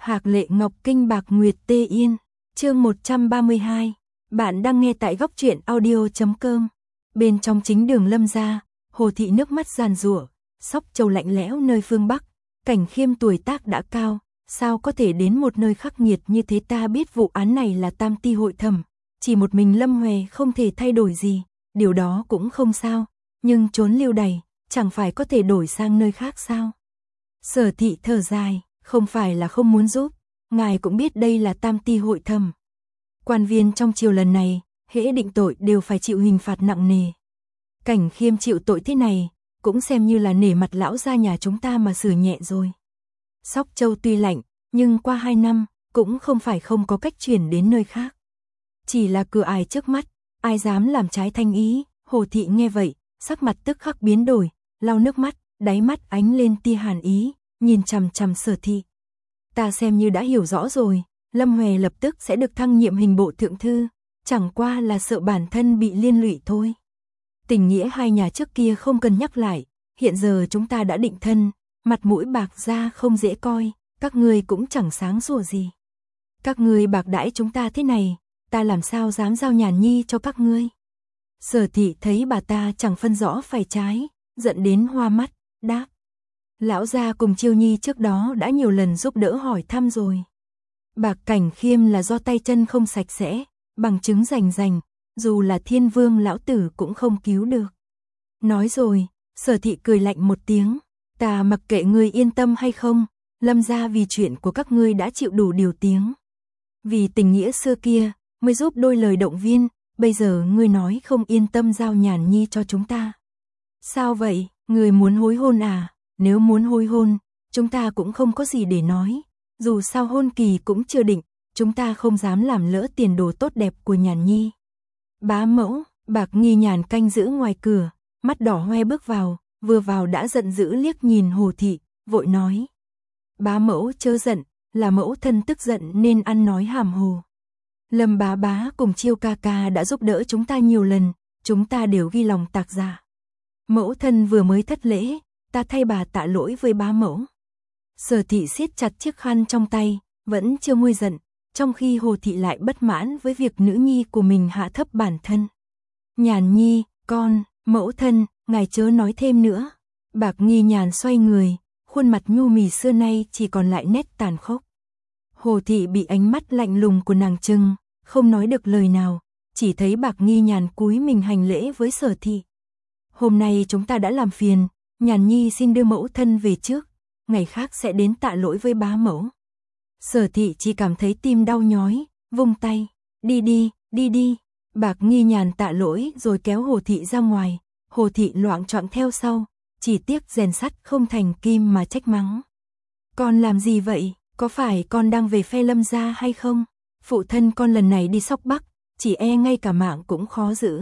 Hạc Lệ Ngọc Kinh Bạc Nguyệt Tê Yên, chương 132. Bạn đang nghe tại góc truyện audio.com. Bên trong chính đường Lâm gia, Hồ thị nước mắt giàn giụa, Sóc Châu lạnh lẽo nơi phương Bắc, Cảnh Khiêm tuổi tác đã cao, sao có thể đến một nơi khắc nghiệt như thế. Ta biết vụ án này là tam ti hội thẩm, chỉ một mình Lâm Huệ không thể thay đổi gì, điều đó cũng không sao, nhưng trốn lưu đày, chẳng phải có thể đổi sang nơi khác sao? Sở thị thở dài, không phải là không muốn giúp, ngài cũng biết đây là tam ti hội thẩm. Quan viên trong triều lần này, hễ định tội đều phải chịu hình phạt nặng nề. Cảnh Khiêm chịu tội thế này, cũng xem như là nể mặt lão gia nhà chúng ta mà xử nhẹ rồi. Sóc Châu tuy lạnh, nhưng qua 2 năm, cũng không phải không có cách chuyển đến nơi khác. Chỉ là cửa ải trước mắt, ai dám làm trái thanh ý. Hồ thị nghe vậy, sắc mặt tức khắc biến đổi, lau nước mắt, đáy mắt ánh lên tia hàn ý, nhìn chằm chằm Sở thị. Ta xem như đã hiểu rõ rồi, Lâm Huệ lập tức sẽ được thăng nhiệm hình bộ thượng thư, chẳng qua là sợ bản thân bị liên lụy thôi. Tình nghĩa hai nhà trước kia không cần nhắc lại, hiện giờ chúng ta đã định thân, mặt mũi Bạc gia không dễ coi, các ngươi cũng chẳng sáng sủa gì. Các ngươi bạc đãi chúng ta thế này, ta làm sao dám giao Nhàn Nhi cho các ngươi. Sở thị thấy bà ta chẳng phân rõ phải trái, giận đến hoa mắt, đáp. Lão gia cùng Chiêu Nhi trước đó đã nhiều lần giúp đỡ hỏi thăm rồi. Bạc Cảnh Khiêm là do tay chân không sạch sẽ, bằng chứng rành rành, dù là Thiên Vương lão tử cũng không cứu được. Nói rồi, Sở thị cười lạnh một tiếng, ta mặc kệ ngươi yên tâm hay không, Lâm gia vì chuyện của các ngươi đã chịu đủ điều tiếng. Vì tình nghĩa xưa kia, mới giúp đôi lời động viên, bây giờ ngươi nói không yên tâm giao Nhàn Nhi cho chúng ta. Sao vậy, ngươi muốn hối hôn à? Nếu muốn hối hôn, chúng ta cũng không có gì để nói, dù sao hôn kỳ cũng chưa định, chúng ta không dám làm lỡ tiền đồ tốt đẹp của Nhàn Nhi. Bá mẫu, Bạc Nghi Nhàn canh giữ ngoài cửa, mắt đỏ hoe bước vào, vừa vào đã giận dữ liếc nhìn Hồ thị, vội nói. Bá mẫu chớ giận, là mẫu thân tức giận nên ăn nói hàm hồ. Lâm bá bá cùng Chiêu ca ca đã giúp đỡ chúng ta nhiều lần, chúng ta đều ghi lòng tạc dạ. Mẫu thân vừa mới thất lễ, ta thay bà tạ lỗi với bá mẫu. Sở thị siết chặt chiếc khăn trong tay, vẫn chưa nguôi giận, trong khi Hồ thị lại bất mãn với việc nữ nhi của mình hạ thấp bản thân. Nhàn Nhi, con, mẫu thân, ngài chớ nói thêm nữa. Bạc Nghi Nhàn xoay người, khuôn mặt nhu mì xưa nay chỉ còn lại nét tàn khốc. Hồ thị bị ánh mắt lạnh lùng của nàng trừng, không nói được lời nào, chỉ thấy Bạc Nghi Nhàn cúi mình hành lễ với Sở thị. Hôm nay chúng ta đã làm phiền, Nhàn Nhi xin đưa mẫu thân về trước, ngày khác sẽ đến tạ lỗi với bá mẫu. Sở thị chỉ cảm thấy tim đau nhói, vung tay, đi đi, đi đi. Bạc Nghi Nhàn tạ lỗi rồi kéo Hồ thị ra ngoài, Hồ thị loạng choạng theo sau, chỉ tiếc rèn sắt không thành kim mà trách mắng. Con làm gì vậy, có phải con đang về phe Lâm gia hay không? Phụ thân con lần này đi Sóc Bắc, chỉ e ngay cả mạng cũng khó giữ.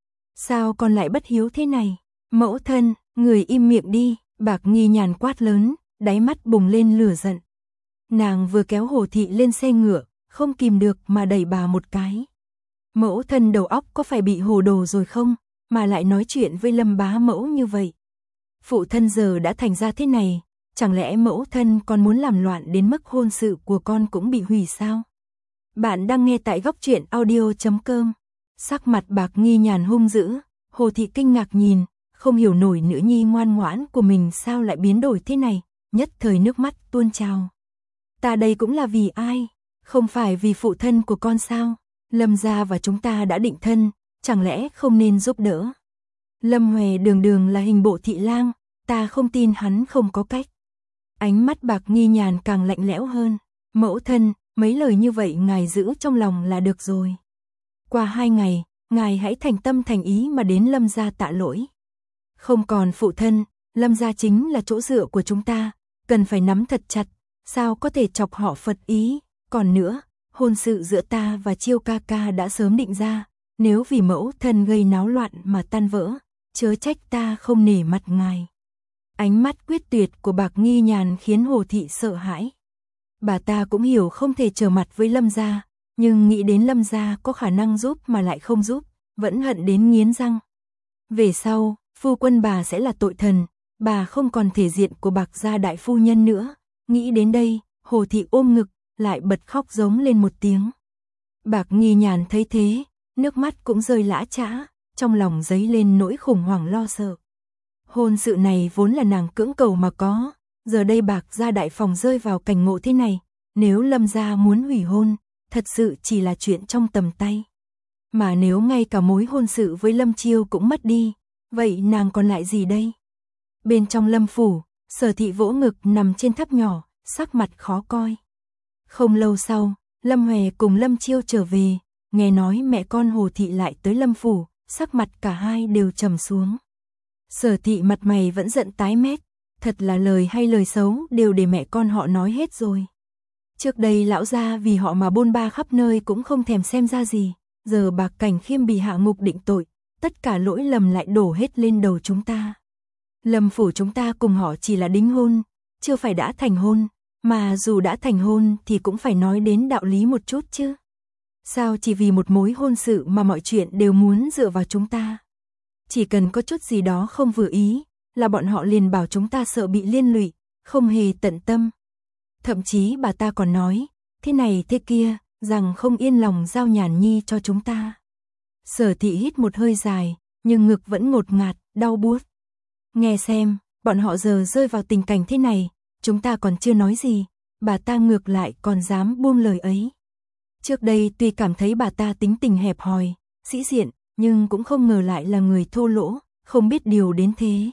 Sao con lại bất hiếu thế này? Mẫu thân, người im miệng đi, Bạc Nghi Nhàn quát lớn, đáy mắt bùng lên lửa giận. Nàng vừa kéo Hồ thị lên xe ngựa, không kìm được mà đẩy bà một cái. Mẫu thân đầu óc có phải bị hồ đồ rồi không, mà lại nói chuyện với Lâm bá mẫu như vậy? Phụ thân giờ đã thành ra thế này, chẳng lẽ mẫu thân còn muốn làm loạn đến mức hôn sự của con cũng bị hủy sao? Bạn đang nghe tại góc truyện audio.com. Sắc mặt Bạc Nghi Nhàn hung dữ, Hồ thị kinh ngạc nhìn, không hiểu nổi nữ nhi ngoan ngoãn của mình sao lại biến đổi thế này, nhất thời nước mắt tuôn trào. Ta đây cũng là vì ai? Không phải vì phụ thân của con sao? Lâm gia và chúng ta đã định thân, chẳng lẽ không nên giúp đỡ? Lâm Huệ đường đường là hình bộ thị lang, ta không tin hắn không có cách. Ánh mắt Bạc Nghi Nhàn càng lạnh lẽo hơn. Mẫu thân, mấy lời như vậy ngài giữ trong lòng là được rồi. Qua 2 ngày, ngài hãy thành tâm thành ý mà đến Lâm gia tạ lỗi. Không còn phụ thân, Lâm gia chính là chỗ dựa của chúng ta, cần phải nắm thật chặt, sao có thể chọc họ phật ý. Còn nữa, hôn sự giữa ta và Chiêu ca ca đã sớm định ra, nếu vì mẫu thân gây náo loạn mà tan vỡ, chớ trách ta không nể mặt ngài. Ánh mắt quyết tuyệt của Bạc Nghi Nhàn khiến Hồ thị sợ hãi. Bà ta cũng hiểu không thể trở mặt với Lâm gia, nhưng nghĩ đến Lâm gia có khả năng giúp mà lại không giúp, vẫn hận đến nghiến răng. Về sau, phu quân bà sẽ là tội thần, bà không còn thể diện của Bạc gia đại phu nhân nữa. Nghĩ đến đây, Hồ thị ôm ngực, lại bật khóc giống lên một tiếng. Bạc Nghi Nhàn thấy thế, nước mắt cũng rơi lã chã, trong lòng dấy lên nỗi khủng hoảng lo sợ. Hôn sự này vốn là nàng cưỡng cầu mà có, giờ đây Bạc gia đại phòng rơi vào cảnh ngộ thế này, nếu Lâm gia muốn hủy hôn, thật sự chỉ là chuyện trong tầm tay. Mà nếu ngay cả mối hôn sự với Lâm Chiêu cũng mất đi, vậy nàng còn lại gì đây? Bên trong Lâm phủ, Sở Thị vỗ ngực nằm trên tháp nhỏ, sắc mặt khó coi. Không lâu sau, Lâm Huệ cùng Lâm Chiêu trở về, nghe nói mẹ con Hồ Thị lại tới Lâm phủ, sắc mặt cả hai đều trầm xuống. Sở Thị mặt mày vẫn giận tái mét, thật là lời hay lời xấu đều để mẹ con họ nói hết rồi. Trước đây lão gia vì họ mà bôn ba khắp nơi cũng không thèm xem ra gì, giờ Bạc Cảnh Khiêm bị hạ ngục định tội, tất cả lỗi lầm lại đổ hết lên đầu chúng ta. Lâm phủ chúng ta cùng họ chỉ là đính hôn, chưa phải đã thành hôn, mà dù đã thành hôn thì cũng phải nói đến đạo lý một chút chứ. Sao chỉ vì một mối hôn sự mà mọi chuyện đều muốn dựa vào chúng ta? Chỉ cần có chút gì đó không vừa ý, là bọn họ liền bảo chúng ta sợ bị liên lụy, không hề tận tâm. Thậm chí bà ta còn nói, thế này thế kia, rằng không yên lòng giao Nhàn Nhi cho chúng ta. Sở Thị hít một hơi dài, nhưng ngực vẫn ngột ngạt, đau buốt. Nghe xem, bọn họ giờ rơi vào tình cảnh thế này, chúng ta còn chưa nói gì, bà ta ngược lại còn dám buông lời ấy. Trước đây tuy cảm thấy bà ta tính tình hẹp hòi, sĩ diện, nhưng cũng không ngờ lại là người thô lỗ, không biết điều đến thế.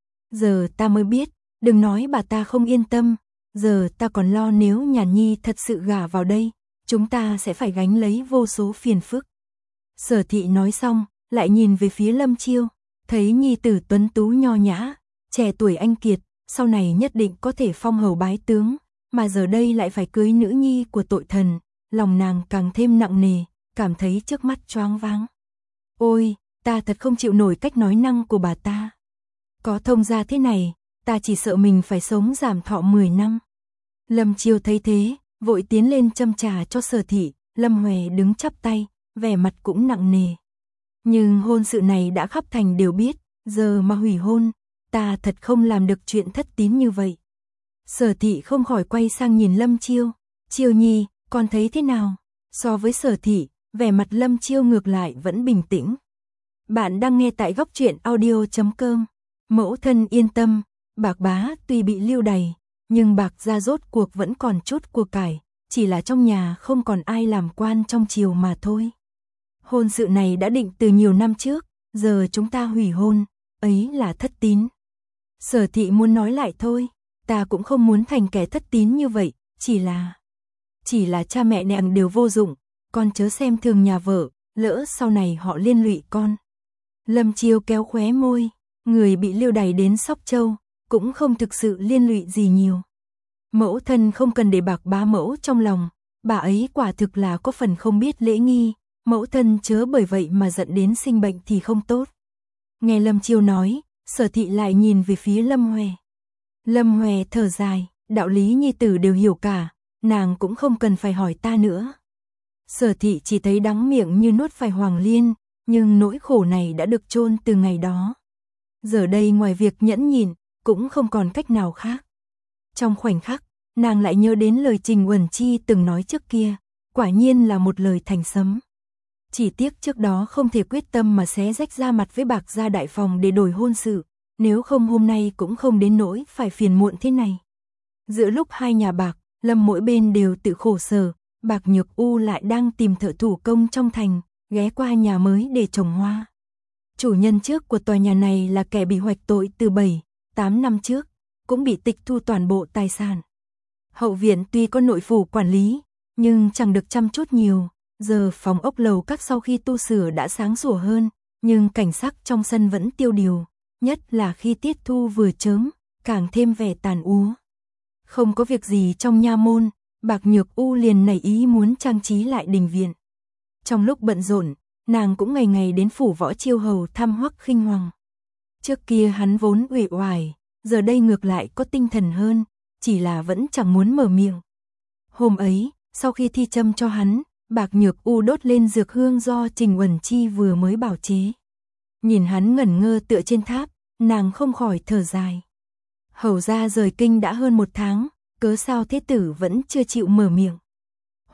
Giờ ta mới biết, đừng nói bà ta không yên tâm, giờ ta còn lo nếu Nhàn Nhi thật sự gả vào đây, chúng ta sẽ phải gánh lấy vô số phiền phức. Sở Thị nói xong, lại nhìn về phía Lâm Chiêu, thấy nhi tử tuấn tú nho nhã, trẻ tuổi anh kiệt, sau này nhất định có thể phong hầu bái tướng, mà giờ đây lại phải cưới nữ nhi của tội thần, lòng nàng càng thêm nặng nề, cảm thấy trước mắt choáng váng. Ôi, ta thật không chịu nổi cách nói năng của bà ta. Có thông gia thế này, ta chỉ sợ mình phải sống giảm thọ 10 năm. Lâm Chiêu thấy thế, vội tiến lên châm trà cho Sở Thị, Lâm Huệ đứng chắp tay, vẻ mặt cũng nặng nề. Nhưng hôn sự này đã khắp thành đều biết, giờ mà hủy hôn, ta thật không làm được chuyện thất tín như vậy. Sở Thị không khỏi quay sang nhìn Lâm Chiêu, Chiêu Nhi, con thấy thế nào? So với Sở Thị, vẻ mặt Lâm Chiêu ngược lại vẫn bình tĩnh. Bạn đang nghe tại góc truyện audio.com. Mẫu thân yên tâm, Bạc bá tuy bị lưu đày, nhưng Bạc gia rốt cuộc vẫn còn chút của cải, chỉ là trong nhà không còn ai làm quan trong triều mà thôi. Hôn sự này đã định từ nhiều năm trước, giờ chúng ta hủy hôn, ấy là thất tín. Sở Thị muốn nói lại thôi, ta cũng không muốn thành kẻ thất tín như vậy, chỉ là cha mẹ nàng đều vô dụng, con chớ xem thường nhà vợ, lỡ sau này họ liên lụy con. Lâm Chiêu kéo khóe môi, người bị lưu đày đến Sóc Châu, cũng không thực sự liên lụy gì nhiều. Mẫu thân không cần để Bạc bá mẫu trong lòng, bà ấy quả thực là có phần không biết lễ nghi, mẫu thân chớ bởi vậy mà giận đến sinh bệnh thì không tốt. Nghe Lâm Chiêu nói, Sở Thị lại nhìn về phía Lâm Huệ. Lâm Huệ thở dài, đạo lý nhi tử đều hiểu cả, nàng cũng không cần phải hỏi ta nữa. Sở Thị chỉ thấy đắng miệng như nuốt phải hoàng liên, nhưng nỗi khổ này đã được chôn từ ngày đó. Giờ đây ngoài việc nhẫn nhịn, cũng không còn cách nào khác. Trong khoảnh khắc, nàng lại nhớ đến lời Trình Uẩn Chi từng nói trước kia, quả nhiên là một lời thành sấm. Chỉ tiếc trước đó không thể quyết tâm mà xé rách ra mặt với Bạc gia đại phòng để đổi hôn sự, nếu không hôm nay cũng không đến nỗi phải phiền muộn thế này. Giữa lúc hai nhà Bạc, Lâm mỗi bên đều tự khổ sở, Bạc Nhược U lại đang tìm thợ thủ công trong thành, ghé qua nhà mới để trồng hoa. Chủ nhân trước của tòa nhà này là kẻ bị hoạch tội từ 7-8 năm trước, cũng bị tịch thu toàn bộ tài sản. Hậu viện tuy có nội phủ quản lý, nhưng chẳng được chăm chút nhiều, giờ phòng ốc lầu các sau khi tu sửa đã sáng sủa hơn, nhưng cảnh sắc trong sân vẫn tiêu điều, nhất là khi tiết thu vừa chớm, càng thêm vẻ tàn úa. Không có việc gì trong nha môn, Bạc Nhược U liền nảy ý muốn trang trí lại đình viện. Trong lúc bận rộn, nàng cũng ngày ngày đến phủ Võ Chiêu hầu thăm Hoắc Khinh Hoàng. Trước kia hắn vốn uể oải, giờ đây ngược lại có tinh thần hơn, chỉ là vẫn chẳng muốn mở miệng. Hôm ấy, sau khi thi châm cho hắn, Bạc Nhược U đốt lên dược hương do Trình Uẩn Chi vừa mới bảo chế. Nhìn hắn ngẩn ngơ tựa trên tháp, nàng không khỏi thở dài. Hầu gia rời kinh đã hơn 1 tháng, cớ sao thế tử vẫn chưa chịu mở miệng.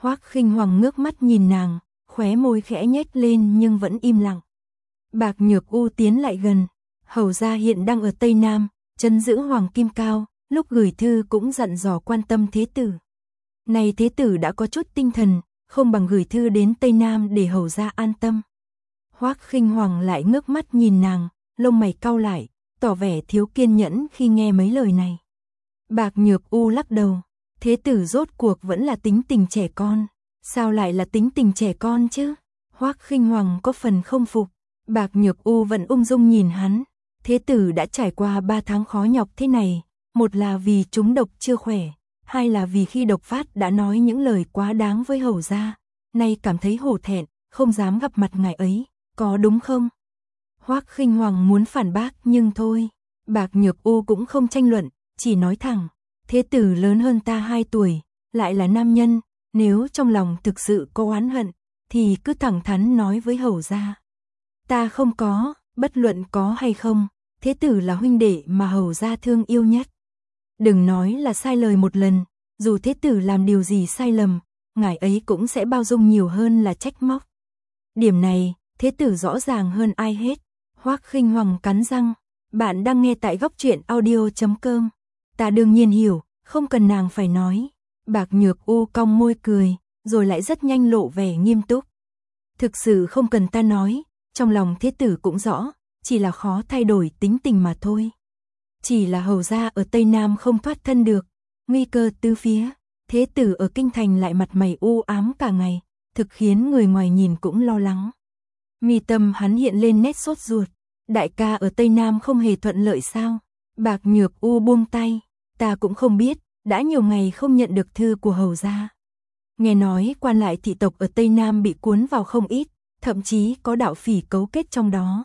Hoắc Khinh Hoàng ngước mắt nhìn nàng, khóe môi khẽ nhếch lên nhưng vẫn im lặng. Bạc Nhược U tiến lại gần, hầu gia hiện đang ở Tây Nam, trấn giữ Hoàng Kim Cao, lúc gửi thư cũng dặn dò quan tâm thế tử. Này thế tử đã có chút tinh thần, không bằng gửi thư đến Tây Nam để hầu gia an tâm. Hoắc Khinh Hoàng lại ngước mắt nhìn nàng, lông mày cau lại, tỏ vẻ thiếu kiên nhẫn khi nghe mấy lời này. Bạc Nhược U lắc đầu, thế tử rốt cuộc vẫn là tính tình trẻ con. Sao lại là tính tình trẻ con chứ? Hoắc Khinh Hoàng có phần không phục. Bạc Nhược U vẫn ung dung nhìn hắn. Thế tử đã trải qua 3 tháng khó nhọc thế này, một là vì trúng độc chưa khỏe, hai là vì khi độc phát đã nói những lời quá đáng với hầu gia, nay cảm thấy hổ thẹn, không dám gặp mặt ngài ấy, có đúng không? Hoắc Khinh Hoàng muốn phản bác nhưng thôi, Bạc Nhược U cũng không tranh luận, chỉ nói thẳng, thế tử lớn hơn ta 2 tuổi, lại là nam nhân, nếu trong lòng thực sự có oán hận, thì cứ thẳng thắn nói với hầu gia. Ta không có, bất luận có hay không, thế tử là huynh đệ mà hầu gia thương yêu nhất. Đừng nói là sai lời một lần, dù thế tử làm điều gì sai lầm, ngài ấy cũng sẽ bao dung nhiều hơn là trách móc. Điểm này, thế tử rõ ràng hơn ai hết. Hoắc Khinh Hoàng cắn răng, bạn đang nghe tại góc truyện audio.com. Ta đương nhiên hiểu, không cần nàng phải nói. Bạc Nhược U cong môi cười, rồi lại rất nhanh lộ vẻ nghiêm túc. Thực sự không cần ta nói, trong lòng thế tử cũng rõ, chỉ là khó thay đổi tính tình mà thôi. Chỉ là hầu gia ở Tây Nam không thoát thân được, nguy cơ tứ phía, thế tử ở kinh thành lại mặt mày u ám cả ngày, thực khiến người ngoài nhìn cũng lo lắng. Mi tâm hắn hiện lên nét sốt ruột, đại ca ở Tây Nam không hề thuận lợi sao? Bạc Nhược U buông tay, ta cũng không biết, đã nhiều ngày không nhận được thư của hầu gia. Nghe nói quan lại thị tộc ở Tây Nam bị cuốn vào không ít, thậm chí có đạo phỉ cấu kết trong đó.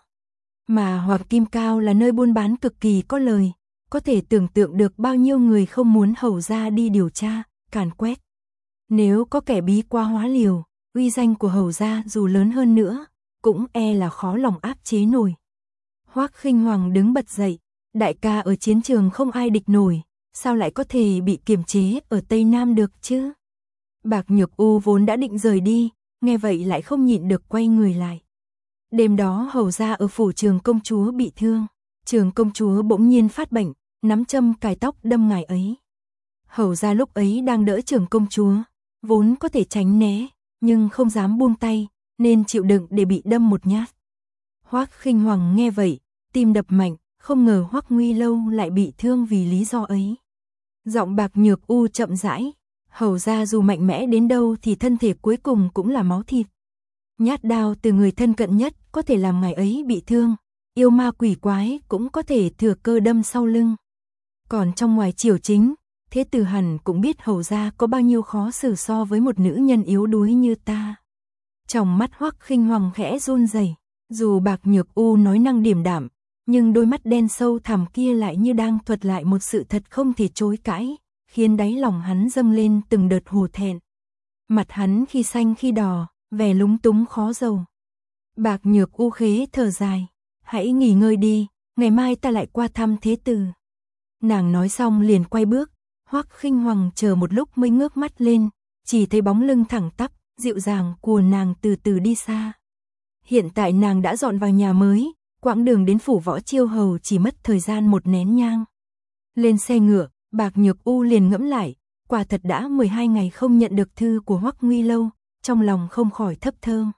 Mà Hoàng Kim Cao là nơi buôn bán cực kỳ có lời, có thể tưởng tượng được bao nhiêu người không muốn hầu gia đi điều tra, càn quét. Nếu có kẻ bí qua hóa liều, uy danh của hầu gia dù lớn hơn nữa, cũng e là khó lòng áp chế nổi. Hoắc Khinh Hoàng đứng bật dậy, đại ca ở chiến trường không ai địch nổi, sao lại có thể bị kiềm chế ở Tây Nam được chứ? Bạc Nhược U vốn đã định rời đi, nghe vậy lại không nhịn được quay người lại. Đêm đó hầu gia ở phủ Trường công chúa bị thương, Trường công chúa bỗng nhiên phát bệnh, nắm châm cài tóc đâm ngài ấy. Hầu gia lúc ấy đang đỡ Trường công chúa, vốn có thể tránh né, nhưng không dám buông tay, nên chịu đựng để bị đâm một nhát. Hoắc Khinh Hoàng nghe vậy, tim đập mạnh, không ngờ Hoắc Nguy Lâu lại bị thương vì lý do ấy. Giọng Bạc Nhược U chậm rãi, hầu gia dù mạnh mẽ đến đâu thì thân thể cuối cùng cũng là máu thịt. Nhát đao từ người thân cận nhất có thể làm ngài ấy bị thương, yêu ma quỷ quái cũng có thể thừa cơ đâm sau lưng. Còn trong ngoài triều chính, thế tử hẳn cũng biết hầu gia có bao nhiêu khó xử so với một nữ nhân yếu đuối như ta. Trong mắt Hoắc Khinh Hoàng khẽ run rẩy, dù Bạc Nhược U nói năng điềm đạm, nhưng đôi mắt đen sâu thẳm kia lại như đang thuật lại một sự thật không thể chối cãi, khiến đáy lòng hắn dâng lên từng đợt hổ thẹn. Mặt hắn khi xanh khi đỏ, vẻ lúng túng khó dầu. Bạc Nhược U khế thở dài, hãy nghỉ ngơi đi, ngày mai ta lại qua thăm thế tử. Nàng nói xong liền quay bước, Hoắc Khinh Hoàng chờ một lúc mới ngước mắt lên, chỉ thấy bóng lưng thẳng tắp, dịu dàng của nàng từ từ đi xa. Hiện tại nàng đã dọn vào nhà mới, quãng đường đến phủ Võ Chiêu Hầu chỉ mất thời gian một nén nhang. Lên xe ngựa, Bạc Nhược U liền ngẫm lại, quả thật đã 12 ngày không nhận được thư của Hoắc Nguy Lâu, trong lòng không khỏi thấp thơm.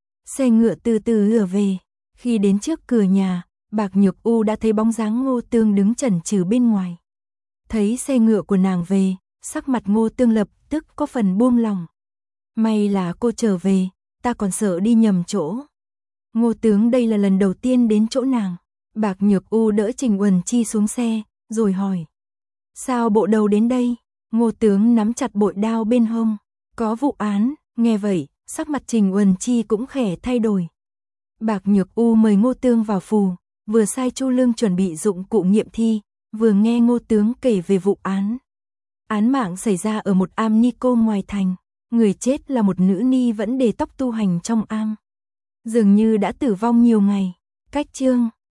Xe ngựa từ từ ùa về, khi đến trước cửa nhà, Bạc Nhược U đã thấy bóng dáng Ngô Tương đứng chần chừ bên ngoài. Thấy xe ngựa của nàng về, sắc mặt Ngô Tương lập tức có phần buông lòng. May là cô trở về, ta còn sợ đi nhầm chỗ. Ngô tướng đây là lần đầu tiên đến chỗ nàng. Bạc Nhược U đỡ Trình Uẩn Chi xuống xe, rồi hỏi. Sao bộ đầu đến đây? Ngô tướng nắm chặt bội đao bên hông. Có vụ án, nghe vậy, sắc mặt Trình Uẩn Chi cũng khẽ thay đổi. Bạc Nhược U mời Ngô tướng vào phủ, vừa sai Chu Lương chuẩn bị dụng cụ nghiệm thi, vừa nghe Ngô tướng kể về vụ án. Án mạng xảy ra ở một am ni cô ngoài thành, người chết là một nữ ni vẫn để tóc tu hành trong am. Dường như đã tử vong nhiều ngày. Cách chương